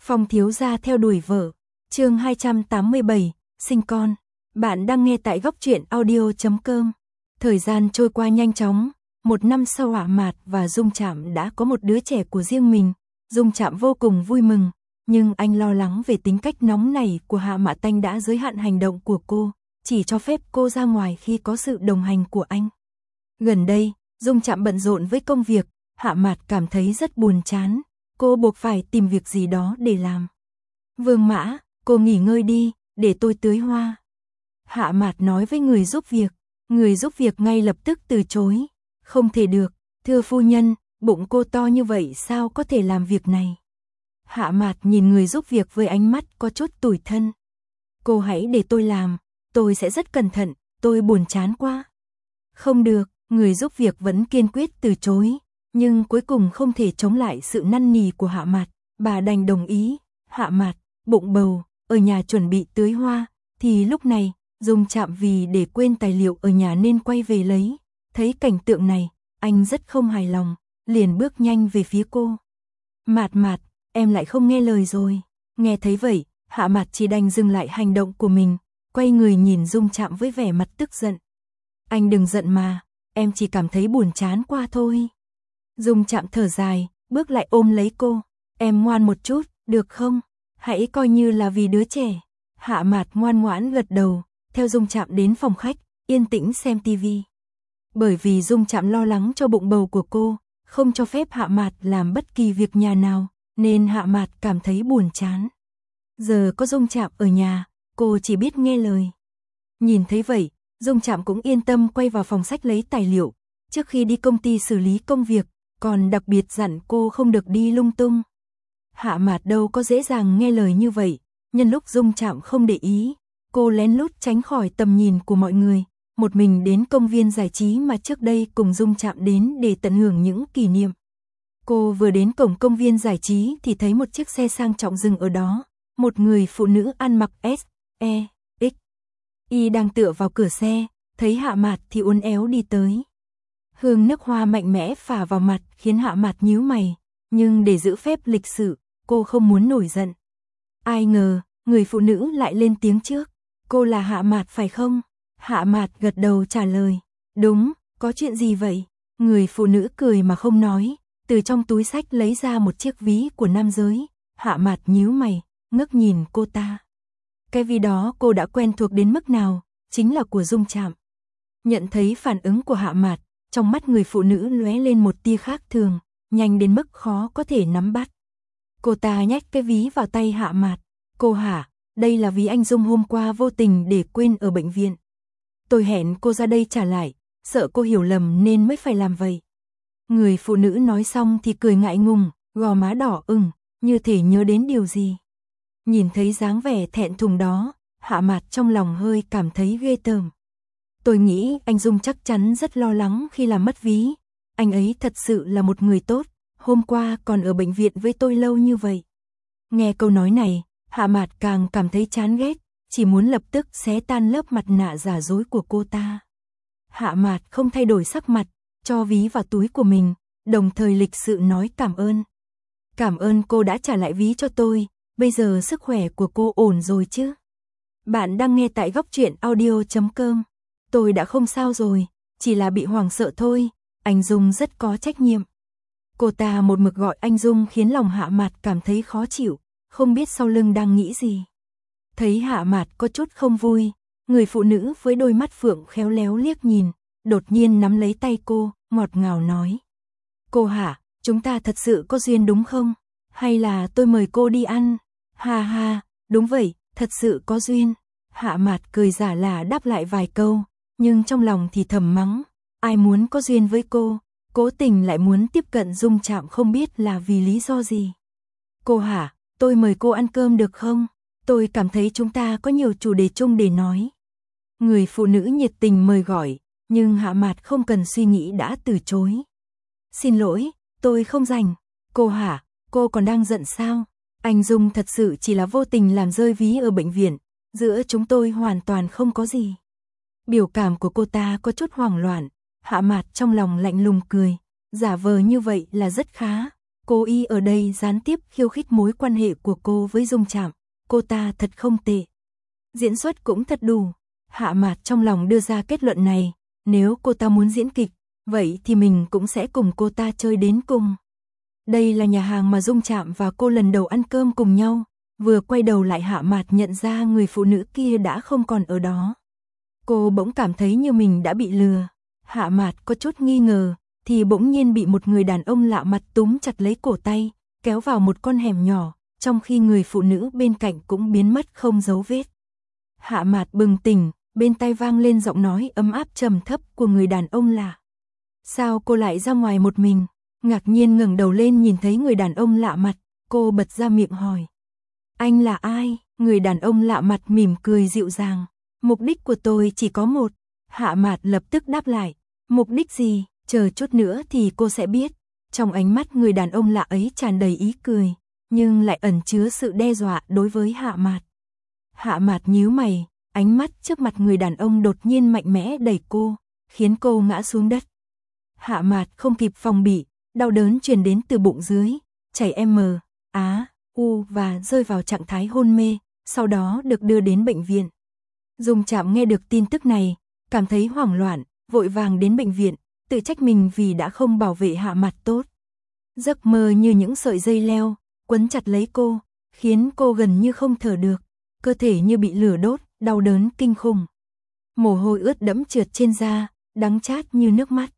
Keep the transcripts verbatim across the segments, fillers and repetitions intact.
Phong thiếu gia theo đuổi vợ. Chương hai trăm tám mươi bảy, sinh con. Bạn đang nghe tại góc truyện audio chấm com. Thời gian trôi qua nhanh chóng, một năm sau Hạ Mạt và Dung Trạm đã có một đứa trẻ của riêng mình. Dung Trạm vô cùng vui mừng, nhưng anh lo lắng về tính cách nóng nảy của Hạ Mạt Tanh đã giới hạn hành động của cô, chỉ cho phép cô ra ngoài khi có sự đồng hành của anh. Gần đây, Dung Trạm bận rộn với công việc, Hạ Mạt cảm thấy rất buồn chán, cô buộc phải tìm việc gì đó để làm. Vương Mã, cô nghỉ ngơi đi, để tôi tưới hoa. Hạ Mạt nói với người giúp việc, người giúp việc ngay lập tức từ chối. Không thể được, thưa phu nhân, bụng cô to như vậy sao có thể làm việc này. Hạ Mạt nhìn người giúp việc với ánh mắt có chút tủi thân. Cô hãy để tôi làm, tôi sẽ rất cẩn thận, tôi buồn chán quá. Không được, người giúp việc vẫn kiên quyết từ chối, nhưng cuối cùng không thể chống lại sự năn nỉ của Hạ Mạt, bà đành đồng ý. Hạ Mạt, bụng bầu, ở nhà chuẩn bị tưới hoa, thì lúc này, Dung Trạm vì để quên tài liệu ở nhà nên quay về lấy. Thấy cảnh tượng này, anh rất không hài lòng, liền bước nhanh về phía cô. Mạt Mạt, em lại không nghe lời rồi. Nghe thấy vậy, Hạ Mạt chỉ đành dừng lại hành động của mình, quay người nhìn Dung Trạm với vẻ mặt tức giận. Anh đừng giận mà, em chỉ cảm thấy buồn chán qua thôi. Dung Trạm thở dài, bước lại ôm lấy cô. Em ngoan một chút, được không? Hãy coi như là vì đứa trẻ. Hạ Mạt ngoan ngoãn gật đầu, theo Dung Trạm đến phòng khách, yên tĩnh xem tivi. Bởi vì Dung Trạm lo lắng cho bụng bầu của cô, không cho phép Hạ Mạt làm bất kỳ việc nhà nào, nên Hạ Mạt cảm thấy buồn chán. Giờ có Dung Trạm ở nhà, cô chỉ biết nghe lời. Nhìn thấy vậy, Dung Trạm cũng yên tâm quay vào phòng sách lấy tài liệu, trước khi đi công ty xử lý công việc, còn đặc biệt dặn cô không được đi lung tung. Hạ Mạt đâu có dễ dàng nghe lời như vậy, nhân lúc Dung Trạm không để ý, cô lén lút tránh khỏi tầm nhìn của mọi người, một mình đến công viên giải trí mà trước đây cùng Dung Trạm đến để tận hưởng những kỷ niệm. Cô vừa đến cổng công viên giải trí thì thấy một chiếc xe sang trọng dừng ở đó, một người phụ nữ ăn mặc S, E, X, Y đang tựa vào cửa xe, thấy Hạ Mạt thì uốn éo đi tới. Hương nước hoa mạnh mẽ phả vào mặt khiến Hạ Mạt nhíu mày, nhưng để giữ phép lịch sự, cô không muốn nổi giận. Ai ngờ, người phụ nữ lại lên tiếng trước. Cô là Hạ Mạt phải không? Hạ Mạt gật đầu trả lời. Đúng, có chuyện gì vậy? Người phụ nữ cười mà không nói, từ trong túi xách lấy ra một chiếc ví của nam giới. Hạ Mạt nhíu mày, ngước nhìn cô ta. Cái ví đó cô đã quen thuộc đến mức nào, chính là của Dung Trạm. Nhận thấy phản ứng của Hạ Mạt, trong mắt người phụ nữ lóe lên một tia khác thường, nhanh đến mức khó có thể nắm bắt. Cô ta nhét cái ví vào tay Hạ Mạt. Cô hả, đây là ví anh Dung hôm qua vô tình để quên ở bệnh viện. Tôi hẹn cô ra đây trả lại, sợ cô hiểu lầm nên mới phải làm vậy. Người phụ nữ nói xong thì cười ngại ngùng, gò má đỏ ửng, như thể nhớ đến điều gì. Nhìn thấy dáng vẻ thẹn thùng đó, Hạ Mạt trong lòng hơi cảm thấy ghê tởm. Tôi nghĩ anh Dung chắc chắn rất lo lắng khi làm mất ví. Anh ấy thật sự là một người tốt, hôm qua còn ở bệnh viện với tôi lâu như vậy. Nghe câu nói này, Hạ Mạt càng cảm thấy chán ghét, chỉ muốn lập tức xé tan lớp mặt nạ giả dối của cô ta. Hạ Mạt không thay đổi sắc mặt, cho ví vào túi của mình, đồng thời lịch sự nói cảm ơn. Cảm ơn cô đã trả lại ví cho tôi, bây giờ sức khỏe của cô ổn rồi chứ? Bạn đang nghe tại góc truyện audio chấm com. Tôi đã không sao rồi, chỉ là bị hoảng sợ thôi, anh Dung rất có trách nhiệm. Cô ta một mực gọi anh Dung khiến lòng Hạ Mạt cảm thấy khó chịu, không biết sau lưng đang nghĩ gì. Thấy Hạ Mạt có chút không vui, người phụ nữ với đôi mắt phượng khéo léo liếc nhìn, đột nhiên nắm lấy tay cô, ngọt ngào nói. Cô Hạ, chúng ta thật sự có duyên đúng không? Hay là tôi mời cô đi ăn? Ha ha, đúng vậy, thật sự có duyên. Hạ Mạt cười giả lả đáp lại vài câu, nhưng trong lòng thì thầm mắng. Ai muốn có duyên với cô, cố tình lại muốn tiếp cận Dung Trạm không biết là vì lý do gì. Cô Hạ, tôi mời cô ăn cơm được không? Tôi cảm thấy chúng ta có nhiều chủ đề chung để nói. Người phụ nữ nhiệt tình mời gọi, nhưng Hạ Mạt không cần suy nghĩ đã từ chối. Xin lỗi, tôi không rảnh. Cô Hạ, cô còn đang giận sao? Anh Dung thật sự chỉ là vô tình làm rơi ví ở bệnh viện, giữa chúng tôi hoàn toàn không có gì. Biểu cảm của cô ta có chút hoảng loạn, Hạ Mạt trong lòng lạnh lùng cười, giả vờ như vậy là rất khá. Cô y ở đây gián tiếp khiêu khích mối quan hệ của cô với Dung Trạm, cô ta thật không tệ. Diễn xuất cũng thật đủ. Hạ Mạt trong lòng đưa ra kết luận này, nếu cô ta muốn diễn kịch, vậy thì mình cũng sẽ cùng cô ta chơi đến cùng. Đây là nhà hàng mà Dung Trạm và cô lần đầu ăn cơm cùng nhau, vừa quay đầu lại Hạ Mạt nhận ra người phụ nữ kia đã không còn ở đó. Cô bỗng cảm thấy như mình đã bị lừa. Hạ Mạt có chút nghi ngờ, thì bỗng nhiên bị một người đàn ông lạ mặt túm chặt lấy cổ tay, kéo vào một con hẻm nhỏ, trong khi người phụ nữ bên cạnh cũng biến mất không dấu vết. Hạ Mạt bừng tỉnh, bên tai vang lên giọng nói ấm áp trầm thấp của người đàn ông lạ. Sao cô lại ra ngoài một mình? Ngạc nhiên ngẩng đầu lên nhìn thấy người đàn ông lạ mặt, cô bật ra miệng hỏi. Anh là ai? Người đàn ông lạ mặt mỉm cười dịu dàng. Mục đích của tôi chỉ có một. Hạ Mạt lập tức đáp lại. Mục đích gì? Chờ chút nữa thì cô sẽ biết. Trong ánh mắt người đàn ông lạ ấy tràn đầy ý cười, nhưng lại ẩn chứa sự đe dọa đối với Hạ Mạt. Hạ Mạt nhíu mày, ánh mắt trước mặt người đàn ông đột nhiên mạnh mẽ đẩy cô, khiến cô ngã xuống đất. Hạ Mạt không kịp phòng bị, đau đớn truyền đến từ bụng dưới, chảy M, Á, U và rơi vào trạng thái hôn mê, sau đó được đưa đến bệnh viện. Dung Trạm nghe được tin tức này, cảm thấy hoảng loạn, vội vàng đến bệnh viện, tự trách mình vì đã không bảo vệ Hạ Mạt tốt. Giấc mơ như những sợi dây leo, quấn chặt lấy cô, khiến cô gần như không thở được, cơ thể như bị lửa đốt, đau đớn kinh khủng. Mồ hôi ướt đẫm trượt trên da, đắng chát như nước mắt.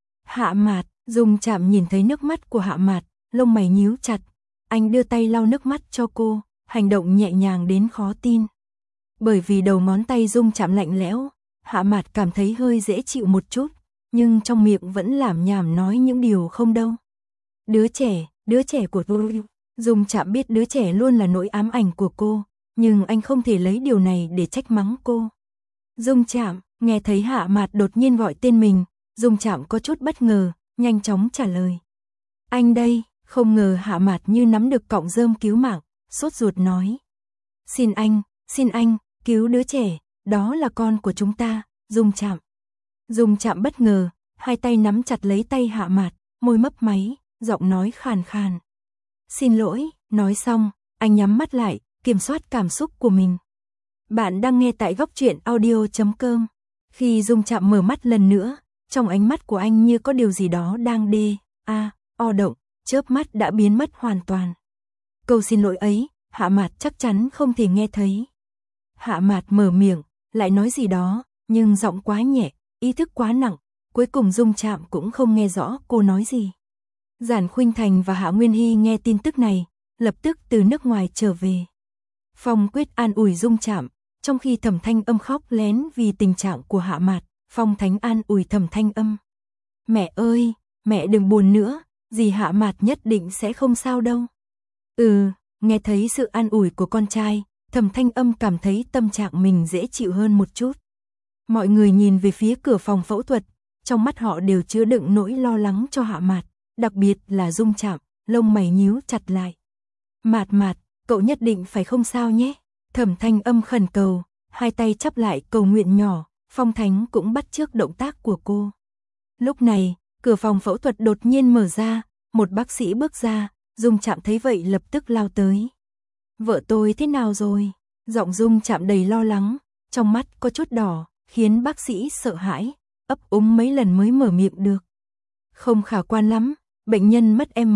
Hạ Mạt, Dung Trạm nhìn thấy nước mắt của Hạ Mạt, lông mày nhíu chặt, anh đưa tay lau nước mắt cho cô, hành động nhẹ nhàng đến khó tin. Bởi vì đầu ngón tay Dung Trạm lạnh lẽo, Hạ Mạt cảm thấy hơi dễ chịu một chút, nhưng trong miệng vẫn lảm nhảm nói những điều không đâu. Đứa trẻ, đứa trẻ của tôi. Dung Trạm biết đứa trẻ luôn là nỗi ám ảnh của cô, nhưng anh không thể lấy điều này để trách mắng cô. Dung Trạm, nghe thấy Hạ Mạt đột nhiên gọi tên mình, Dung Trạm có chút bất ngờ, nhanh chóng trả lời. Anh đây, không ngờ Hạ Mạt như nắm được cọng rơm cứu mạng, sốt ruột nói. Xin anh, xin anh, cứu đứa trẻ, đó là con của chúng ta, Dung Trạm. Dung Trạm bất ngờ, hai tay nắm chặt lấy tay Hạ Mạt, môi mấp máy, giọng nói khàn khàn. Xin lỗi, nói xong, anh nhắm mắt lại, kiểm soát cảm xúc của mình. Bạn đang nghe tại góc truyện audio chấm com. Khi Dung Trạm mở mắt lần nữa, trong ánh mắt của anh như có điều gì đó đang đê, a, o động, chớp mắt đã biến mất hoàn toàn. Câu xin lỗi ấy, Hạ Mạt chắc chắn không thể nghe thấy. Hạ Mạt mở miệng, lại nói gì đó, nhưng giọng quá nhẹ, ý thức quá nặng, cuối cùng Dung Trạm cũng không nghe rõ cô nói gì. Giản Khuynh Thành và Hạ Nguyên Hy nghe tin tức này, lập tức từ nước ngoài trở về. Phong Quyết an ủi Dung Trạm, trong khi Thẩm Thanh Âm khóc lén vì tình trạng của Hạ Mạt, Phong Thánh an ủi Thẩm Thanh Âm. Mẹ ơi, mẹ đừng buồn nữa, dì Hạ Mạt nhất định sẽ không sao đâu. Ừ, nghe thấy sự an ủi của con trai, Thẩm Thanh Âm cảm thấy tâm trạng mình dễ chịu hơn một chút. Mọi người nhìn về phía cửa phòng phẫu thuật, trong mắt họ đều chứa đựng nỗi lo lắng cho Hạ Mạt, đặc biệt là Dung Trạm, lông mày nhíu chặt lại. Mạt Mạt, cậu nhất định phải không sao nhé. Thẩm Thanh Âm khẩn cầu, hai tay chắp lại cầu nguyện nhỏ, Phong Thánh cũng bắt chước động tác của cô. Lúc này, cửa phòng phẫu thuật đột nhiên mở ra, một bác sĩ bước ra, Dung Trạm thấy vậy lập tức lao tới. Vợ tôi thế nào rồi? Giọng Dung Trạm đầy lo lắng, trong mắt có chút đỏ, khiến bác sĩ sợ hãi, ấp úng mấy lần mới mở miệng được. Không khả quan lắm, bệnh nhân mất M,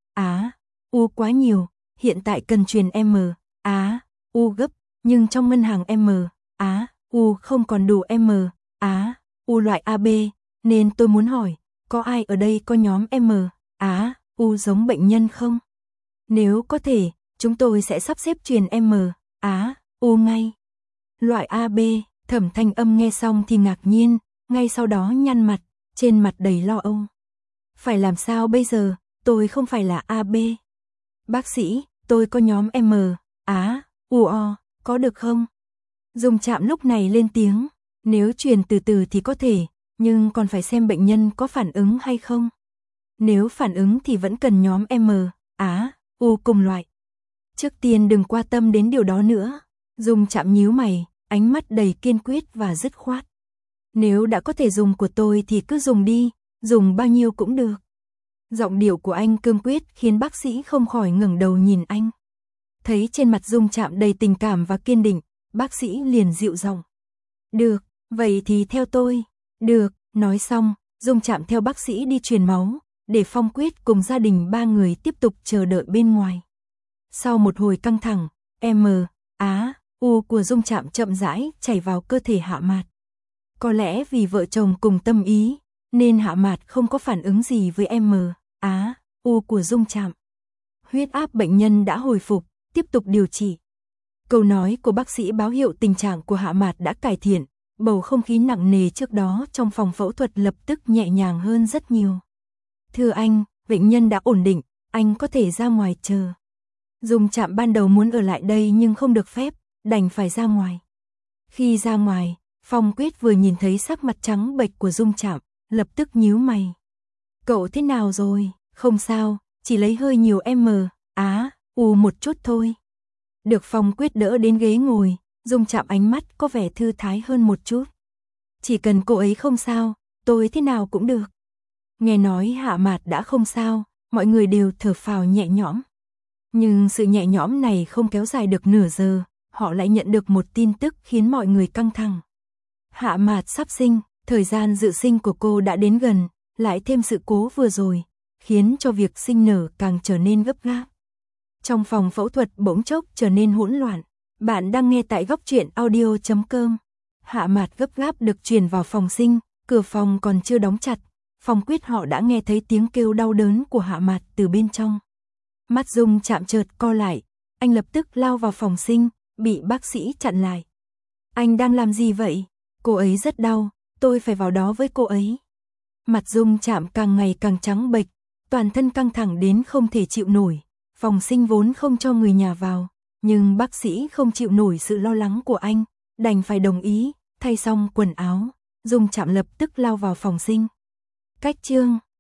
Á, U quá nhiều, hiện tại cần truyền M, Á, U gấp, nhưng trong ngân hàng M, Á, U không còn đủ M, Á, U loại a bê, nên tôi muốn hỏi, có ai ở đây có nhóm M, Á, U giống bệnh nhân không? Nếu có thể, chúng tôi sẽ sắp xếp truyền M, Á, U ngay. Loại a bê, Thẩm Thanh Âm nghe xong thì ngạc nhiên, ngay sau đó nhăn mặt, trên mặt đầy lo âu. Phải làm sao bây giờ, tôi không phải là a bê. Bác sĩ, tôi có nhóm M, Á, U O, có được không? Dung Trạm lúc này lên tiếng, nếu truyền từ từ thì có thể, nhưng còn phải xem bệnh nhân có phản ứng hay không. Nếu phản ứng thì vẫn cần nhóm M, Á, U cùng loại. Trước tiên đừng quan tâm đến điều đó nữa. Dung Trạm nhíu mày, ánh mắt đầy kiên quyết và dứt khoát. Nếu đã có thể dùng của tôi thì cứ dùng đi, dùng bao nhiêu cũng được. Giọng điệu của anh cương quyết khiến bác sĩ không khỏi ngẩng đầu nhìn anh. Thấy trên mặt Dung Trạm đầy tình cảm và kiên định, bác sĩ liền dịu giọng. Được, vậy thì theo tôi. Được, nói xong, Dung Trạm theo bác sĩ đi truyền máu, để Phong Quyết cùng gia đình ba người tiếp tục chờ đợi bên ngoài. Sau một hồi căng thẳng, M, Á, U của Dung Trạm chậm rãi chảy vào cơ thể Hạ Mạt. Có lẽ vì vợ chồng cùng tâm ý, nên Hạ Mạt không có phản ứng gì với M, Á, U của Dung Trạm. Huyết áp bệnh nhân đã hồi phục, tiếp tục điều trị. Câu nói của bác sĩ báo hiệu tình trạng của Hạ Mạt đã cải thiện, bầu không khí nặng nề trước đó trong phòng phẫu thuật lập tức nhẹ nhàng hơn rất nhiều. Thưa anh, bệnh nhân đã ổn định, anh có thể ra ngoài chờ. Dung Trạm ban đầu muốn ở lại đây nhưng không được phép, đành phải ra ngoài. Khi ra ngoài, Phong Quyết vừa nhìn thấy sắc mặt trắng bệch của Dung Trạm, lập tức nhíu mày. Cậu thế nào rồi? Không sao, chỉ lấy hơi nhiều M, Á, U một chút thôi. Được Phong Quyết đỡ đến ghế ngồi, Dung Trạm ánh mắt có vẻ thư thái hơn một chút. Chỉ cần cô ấy không sao, tôi thế nào cũng được. Nghe nói Hạ Mạt đã không sao, mọi người đều thở phào nhẹ nhõm. Nhưng sự nhẹ nhõm này không kéo dài được nửa giờ, họ lại nhận được một tin tức khiến mọi người căng thẳng. Hạ Mạt sắp sinh, thời gian dự sinh của cô đã đến gần, lại thêm sự cố vừa rồi, khiến cho việc sinh nở càng trở nên gấp gáp. Trong phòng phẫu thuật bỗng chốc trở nên hỗn loạn. Bạn đang nghe tại góc truyện audio chấm com. Hạ Mạt gấp gáp được truyền vào phòng sinh, cửa phòng còn chưa đóng chặt. Phong Quyết họ đã nghe thấy tiếng kêu đau đớn của Hạ Mạt từ bên trong. Mắt Dung Trạm chợt co lại, anh lập tức lao vào phòng sinh, bị bác sĩ chặn lại. Anh đang làm gì vậy? Cô ấy rất đau, tôi phải vào đó với cô ấy. Mặt Dung Trạm càng ngày càng trắng bệch, toàn thân căng thẳng đến không thể chịu nổi. Phòng sinh vốn không cho người nhà vào, nhưng bác sĩ không chịu nổi sự lo lắng của anh, đành phải đồng ý, thay xong quần áo, Dung Trạm lập tức lao vào phòng sinh. Cách chương